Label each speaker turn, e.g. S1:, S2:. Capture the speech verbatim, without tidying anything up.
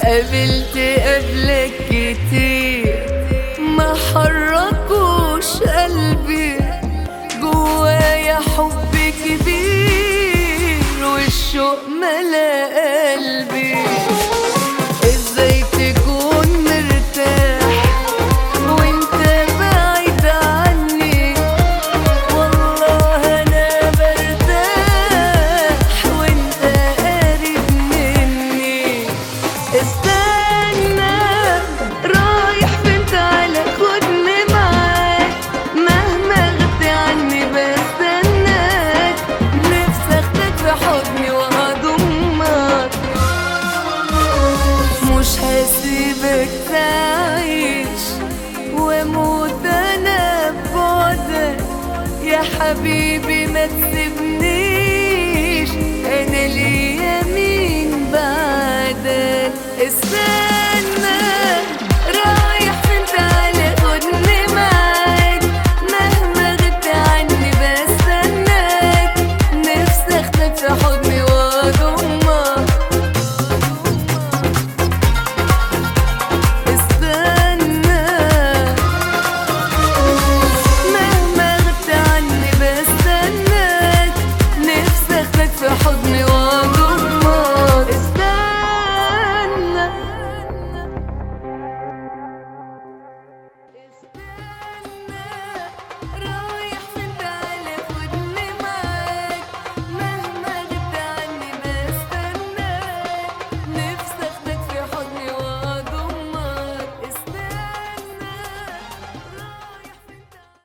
S1: قابلت قبلك كتير ما حركوش قلبي، جوايا حب كبير والشوق ملا قلبي. ازاي تكون مرتاح وانت بعيد عني؟ والله انا برتاح وانت قريب مني. استنى رايح فين؟ تعالى خدني معاك، مهما غبت عني بستناك. نفسي اخدك في حضني وهضمك، مش هسيبك تعيش واموت انا ببعدك. يا حبيبي ما تسيبنيش، انا ليا مين بعدك؟